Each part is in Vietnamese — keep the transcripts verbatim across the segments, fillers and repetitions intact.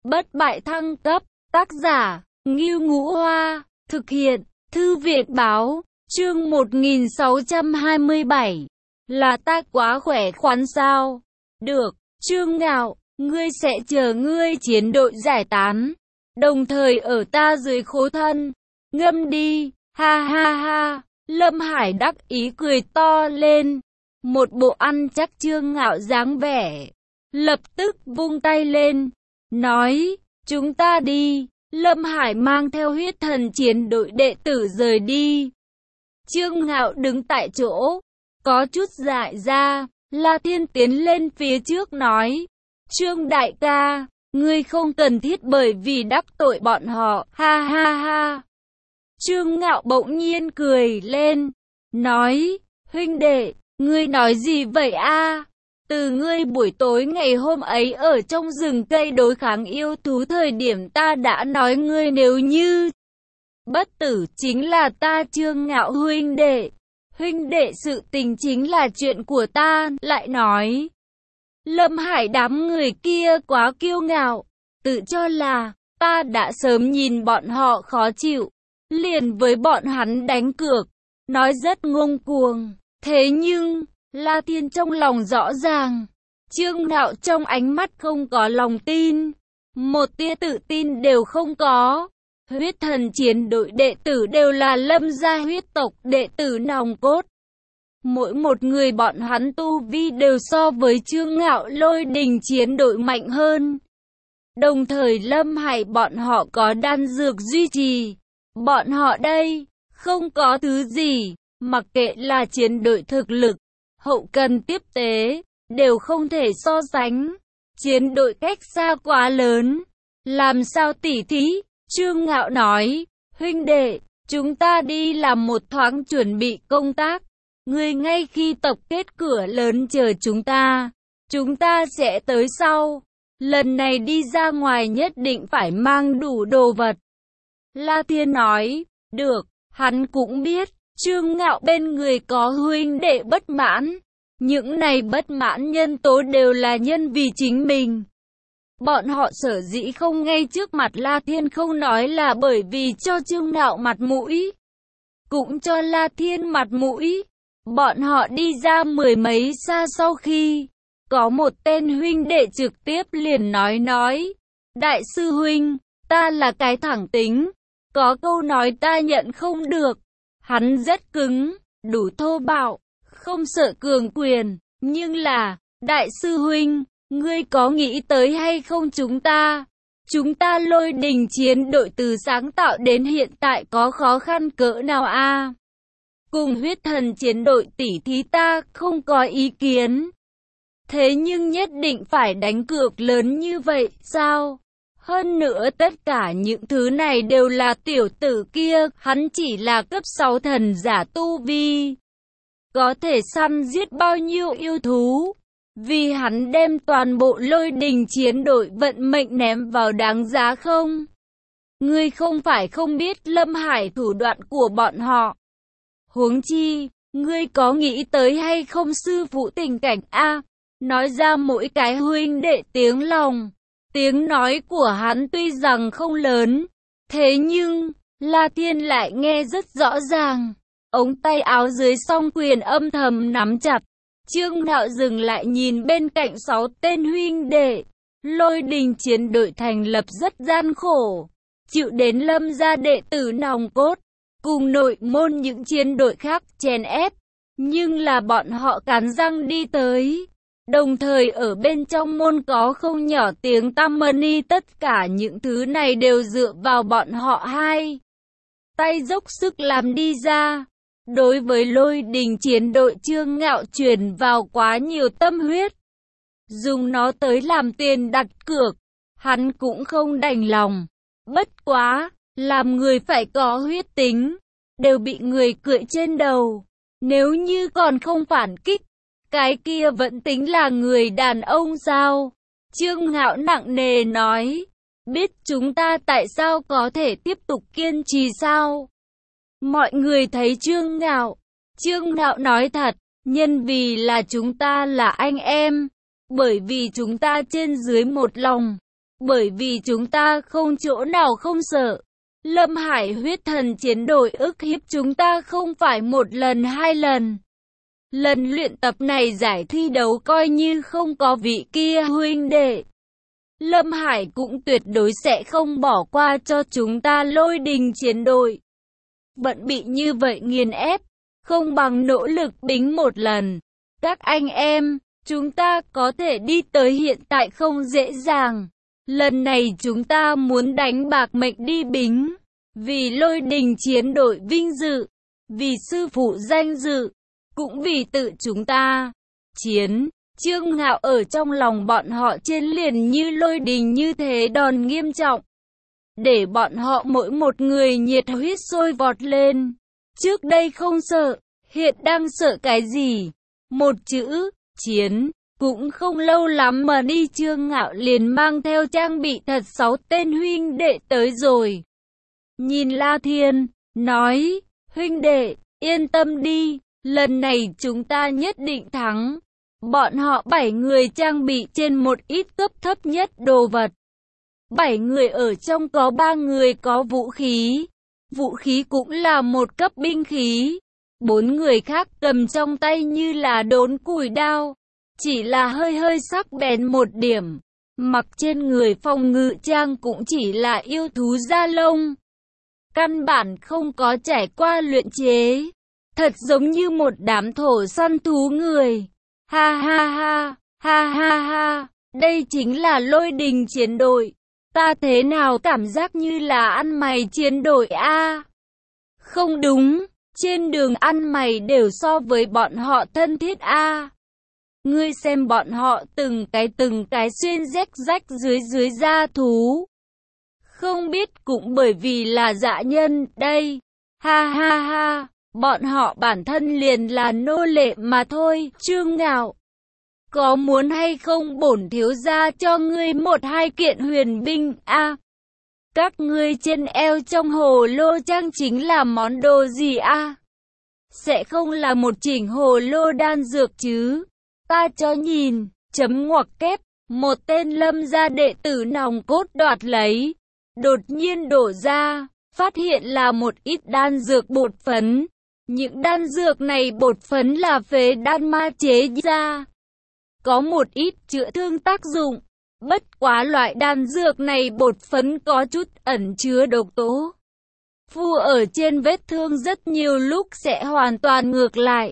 Bất bại thăng cấp, tác giả, Ngưu Ngũ Hoa, thực hiện, Thư viện báo, chương một nghìn sáu trăm hai mươi bảy, là ta quá khỏe khoắn sao? Được, Trương Ngạo, ngươi sẽ chờ ngươi chiến đội giải tán, đồng thời ở ta dưới khố thân, ngâm đi, ha ha ha, Lâm Hải đắc ý cười to lên, một bộ ăn chắc Trương Ngạo dáng vẻ, lập tức vung tay lên, nói, chúng ta đi. Lâm Hải mang theo huyết thần chiến đội đệ tử rời đi. Trương Ngạo đứng tại chỗ, có chút dại ra. La Thiên tiến lên phía trước nói, Trương đại ca, ngươi không cần thiết bởi vì đắc tội bọn họ, ha ha ha. Trương Ngạo bỗng nhiên cười lên, nói, huynh đệ, ngươi nói gì vậy a? Từ ngươi buổi tối ngày hôm ấy ở trong rừng cây đối kháng yêu thú thời điểm ta đã nói ngươi nếu như bất tử chính là ta Trương Ngạo huynh đệ. Huynh đệ sự tình chính là chuyện của ta, lại nói. Lâm Hải đám người kia quá kiêu ngạo, tự cho là ta đã sớm nhìn bọn họ khó chịu, liền với bọn hắn đánh cược, nói rất ngông cuồng. Thế nhưng, La Thiên trong lòng rõ ràng, Trương Ngạo trong ánh mắt không có lòng tin, một tia tự tin đều không có. Huyết thần chiến đội đệ tử đều là Lâm gia huyết tộc đệ tử nòng cốt. Mỗi một người bọn hắn tu vi đều so với Trương Ngạo Lôi Đình chiến đội mạnh hơn. Đồng thời Lâm Hải bọn họ có đan dược duy trì. Bọn họ đây, không có thứ gì, mặc kệ là chiến đội thực lực, hậu cần tiếp tế, đều không thể so sánh. Chiến đội cách xa quá lớn, làm sao tỉ thí? Trương Ngạo nói, huynh đệ, chúng ta đi làm một thoáng chuẩn bị công tác. Ngươi ngay khi tập kết cửa lớn chờ chúng ta, chúng ta sẽ tới sau. Lần này đi ra ngoài nhất định phải mang đủ đồ vật. La Thiên nói, được, hắn cũng biết, Trương Ngạo bên người có huynh đệ bất mãn. Những này bất mãn nhân tố đều là nhân vì chính mình. Bọn họ sở dĩ không ngay trước mặt La Thiên không nói là bởi vì cho Trương Ngạo mặt mũi, cũng cho La Thiên mặt mũi. Bọn họ đi ra mười mấy xa sau khi có một tên huynh đệ trực tiếp liền nói nói, đại sư huynh, ta là cái thẳng tính, có câu nói ta nhận không được. Hắn rất cứng, đủ thô bạo, không sợ cường quyền, nhưng là, đại sư huynh, ngươi có nghĩ tới hay không chúng ta? Chúng ta Lôi Đình chiến đội từ sáng tạo đến hiện tại có khó khăn cỡ nào a? Cùng huyết thần chiến đội tỷ thí ta không có ý kiến. Thế nhưng nhất định phải đánh cược lớn như vậy sao? Hơn nữa tất cả những thứ này đều là tiểu tử kia, hắn chỉ là cấp sáu thần giả tu vi. Có thể săn giết bao nhiêu yêu thú? Vì hắn đem toàn bộ Lôi Đình chiến đội vận mệnh ném vào đáng giá không? Ngươi không phải không biết Lâm Hải thủ đoạn của bọn họ. Huống chi, ngươi có nghĩ tới hay không sư phụ tình cảnh a? Nói ra mỗi cái huynh đệ tiếng lòng. Tiếng nói của hắn tuy rằng không lớn, thế nhưng, La Thiên lại nghe rất rõ ràng. Ống tay áo dưới song quyền âm thầm nắm chặt. Trương Ngạo dừng lại nhìn bên cạnh sáu tên huynh đệ. Lôi Đình chiến đội thành lập rất gian khổ, chịu đến Lâm gia đệ tử nòng cốt, cùng nội môn những chiến đội khác chèn ép. Nhưng là bọn họ cắn răng đi tới. Đồng thời ở bên trong môn có không nhỏ tiếng tăm mani, tất cả những thứ này đều dựa vào bọn họ hai tay dốc sức làm đi ra. Đối với Lôi Đình chiến đội Trương Ngạo truyền vào quá nhiều tâm huyết, dùng nó tới làm tiền đặt cược, hắn cũng không đành lòng. Bất quá, làm người phải có huyết tính, đều bị người cưỡi trên đầu. Nếu như còn không phản kích, cái kia vẫn tính là người đàn ông sao? Trương Ngạo nặng nề nói, biết chúng ta tại sao có thể tiếp tục kiên trì sao? Mọi người thấy Trương Ngạo. Trương Ngạo nói thật, nhân vì là chúng ta là anh em, bởi vì chúng ta trên dưới một lòng, Bởi vì chúng ta không chỗ nào không sợ. Lâm Hải huyết thần chiến đội ức hiếp chúng ta không phải một lần hai lần. Lần luyện tập này giải thi đấu coi như không có vị kia huynh đệ. Lâm Hải cũng tuyệt đối sẽ không bỏ qua cho chúng ta Lôi Đình chiến đội. Vẫn bị như vậy nghiền ép, không bằng nỗ lực bính một lần. Các anh em, chúng ta có thể đi tới hiện tại không dễ dàng. Lần này chúng ta muốn đánh bạc mệnh đi bính. Vì Lôi Đình chiến đội vinh dự, vì sư phụ danh dự, cũng vì tự chúng ta. Chiến, Trương Ngạo ở trong lòng bọn họ trên liền như lôi đình như thế đòn nghiêm trọng. Để bọn họ mỗi một người nhiệt huyết sôi vọt lên. Trước đây không sợ, hiện đang sợ cái gì? Một chữ, chiến. Cũng không lâu lắm mà đi Trương Ngạo liền mang theo trang bị thật sáu tên huynh đệ tới rồi. Nhìn La Thiên, nói, huynh đệ, yên tâm đi, lần này chúng ta nhất định thắng. Bọn họ bảy người trang bị trên một ít cấp thấp nhất đồ vật. Bảy người ở trong có ba người có vũ khí. Vũ khí cũng là một cấp binh khí. Bốn người khác cầm trong tay như là đốn củi đao. Chỉ là hơi hơi sắc bén một điểm. Mặc trên người phòng ngự trang cũng chỉ là yêu thú da lông. Căn bản không có trải qua luyện chế. Thật giống như một đám thổ săn thú người. Ha ha ha, ha ha ha, đây chính là Lôi Đình chiến đội. Ta thế nào cảm giác như là ăn mày chiến đội a? Không đúng, trên đường ăn mày đều so với bọn họ thân thiết a. Ngươi xem bọn họ từng cái từng cái xuyên rách rách dưới dưới da thú. Không biết cũng bởi vì là dã nhân đây. Ha ha ha. Bọn họ bản thân liền là nô lệ mà thôi. Trương Ngạo, có muốn hay không bổn thiếu gia cho ngươi một hai kiện huyền binh a? À, các ngươi trên eo trong hồ lô trang chính là món đồ gì a? À? Sẽ không là một chỉnh hồ lô đan dược chứ? Ta cho nhìn, chấm ngoặc kép, một tên Lâm gia đệ tử nòng cốt đoạt lấy, đột nhiên đổ ra, phát hiện là một ít đan dược bột phấn. Những đan dược này bột phấn là phế đan ma chế ra. Có một ít chữa thương tác dụng. Bất quá loại đan dược này bột phấn có chút ẩn chứa độc tố. Phu ở trên vết thương rất nhiều lúc sẽ hoàn toàn ngược lại.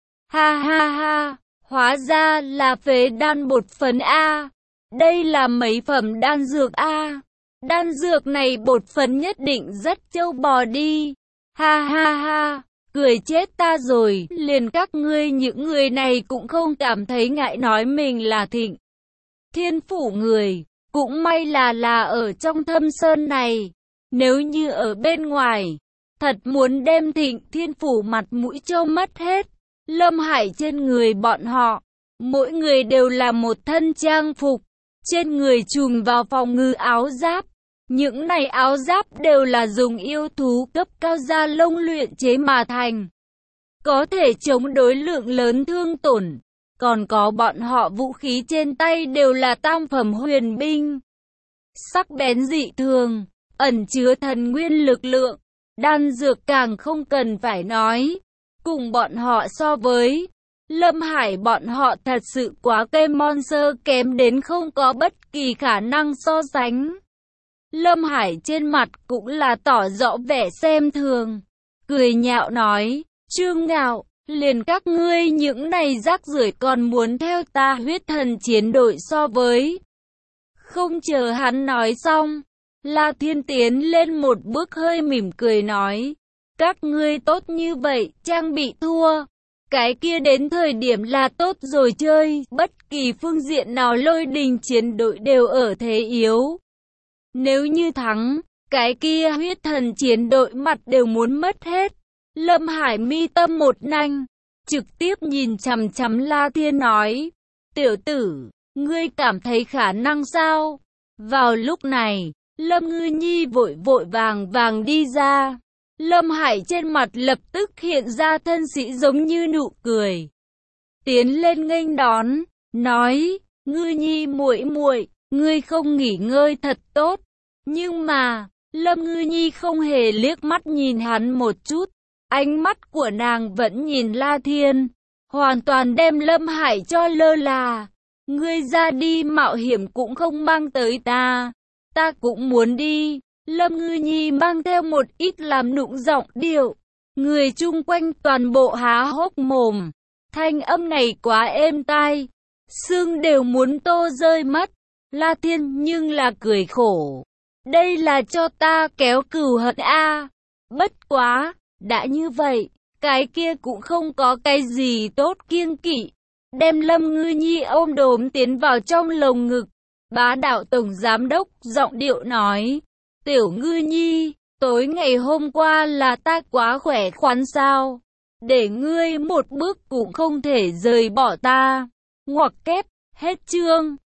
Ha ha ha, hóa ra là phế đan bột phấn A. Đây là mấy phẩm đan dược A. Đan dược này bột phấn nhất định rất châu bò đi. Ha ha ha. Cười chết ta rồi, liền các ngươi những người này cũng không cảm thấy ngại nói mình là Thịnh Thiên Phủ người, cũng may là là ở trong Thâm Sơn này, nếu như ở bên ngoài, thật muốn đem Thịnh Thiên Phủ mặt mũi cho mất hết. Lâm Hải trên người bọn họ, mỗi người đều là một thân trang phục, trên người trùm vào phòng ngự áo giáp. Những này áo giáp đều là dùng yêu thú cấp cao da lông luyện chế mà thành. Có thể chống đối lượng lớn thương tổn. Còn có bọn họ vũ khí trên tay đều là tam phẩm huyền binh. Sắc bén dị thường, ẩn chứa thần nguyên lực lượng. Đan dược càng không cần phải nói. Cùng bọn họ so với Lâm Hải bọn họ thật sự quá cây monster kém đến không có bất kỳ khả năng so sánh. Lâm Hải trên mặt cũng là tỏ rõ vẻ xem thường, cười nhạo nói, Trương Ngạo, liền các ngươi những này rác rưởi còn muốn theo ta huyết thần chiến đội so với. Không chờ hắn nói xong, La Thiên tiến lên một bước hơi mỉm cười nói, các ngươi tốt như vậy, trang bị thua. Cái kia đến thời điểm là tốt rồi chơi, bất kỳ phương diện nào Lôi Đình chiến đội đều ở thế yếu. Nếu như thắng, cái kia huyết thần chiến đội mặt đều muốn mất hết. Lâm Hải mi tâm một nanh, trực tiếp nhìn chằm chằm La Thiên nói, tiểu tử, ngươi cảm thấy khả năng sao? Vào lúc này, Lâm Ngư Nhi vội vội vàng vàng đi ra. Lâm Hải trên mặt lập tức hiện ra thân sĩ giống như nụ cười. Tiến lên nghênh đón, nói, Ngư Nhi muội muội, ngươi không nghỉ ngơi thật tốt. Nhưng mà, Lâm Ngư Nhi không hề liếc mắt nhìn hắn một chút. Ánh mắt của nàng vẫn nhìn La Thiên, hoàn toàn đem Lâm Hải cho lơ là. Ngươi ra đi mạo hiểm cũng không mang tới ta. Ta cũng muốn đi. Lâm Ngư Nhi mang theo một ít làm nũng giọng điệu. Người chung quanh toàn bộ há hốc mồm. Thanh âm này quá êm tai. Xương đều muốn tô rơi mất. La Thiên nhưng là cười khổ. Đây là cho ta kéo cừu hận a. Bất quá, đã như vậy, cái kia cũng không có cái gì tốt kiêng kỵ. Đem Lâm Ngư Nhi ôm đồm tiến vào trong lồng ngực. Bá đạo tổng giám đốc giọng điệu nói. Tiểu Ngư Nhi, tối ngày hôm qua là ta quá khỏe khoắn sao? Để ngươi một bước cũng không thể rời bỏ ta. Ngoặc kép, hết chương.